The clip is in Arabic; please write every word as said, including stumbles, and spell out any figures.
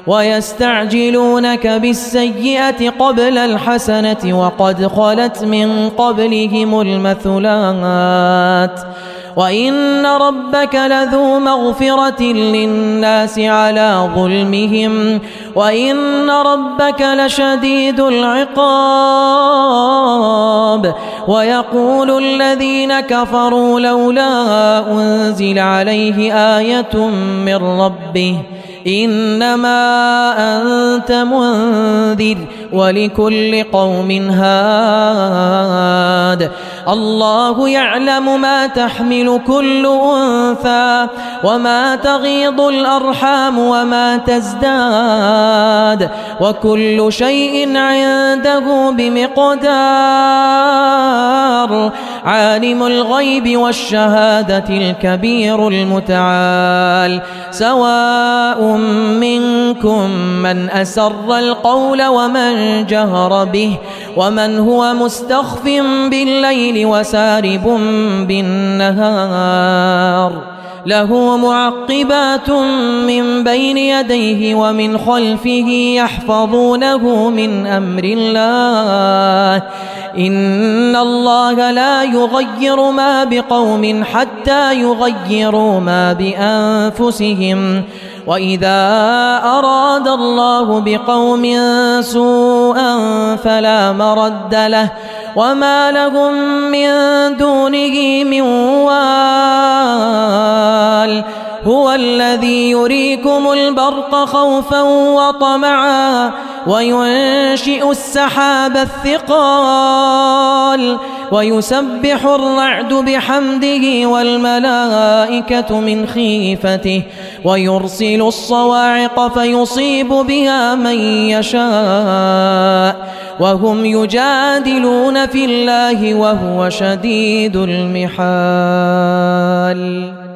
ويستعجلونك بالسيئة قبل الحسنة وقد خلت من قبلهم المثلات وإن ربك لذو مغفرة للناس على ظلمهم وإن ربك لشديد العقاب. ويقول الذين كفروا لولا أنزل عليه آية من ربه إنما أنت منذر ولكل قوم هاد. الله يعلم ما تحمل كل أنثى وما تغيض الأرحام وما تزداد وكل شيء عنده بمقدار. عالم الغيب والشهادة الكبير المتعال. سواء منكم من أسر القول ومن جهر به ومن هو مستخف بالليل وسارب بالنهار. له معقبات من بين يديه ومن خلفه يحفظونه من أمر الله. إن الله لا يغير ما بقوم حتى يغيروا ما بأنفسهم وإذا أراد الله بقوم سوءا فلا مرد له وما لهم من دونه من وال. هو الذي يريكم البرق خوفا وطمعا وينشئ السحاب الثقال ويسبح الرعد بحمده والملائكة من خيفته ويرسل الصواعق فيصيب بها من يشاء وهم يجادلون في الله وهو شديد المحال.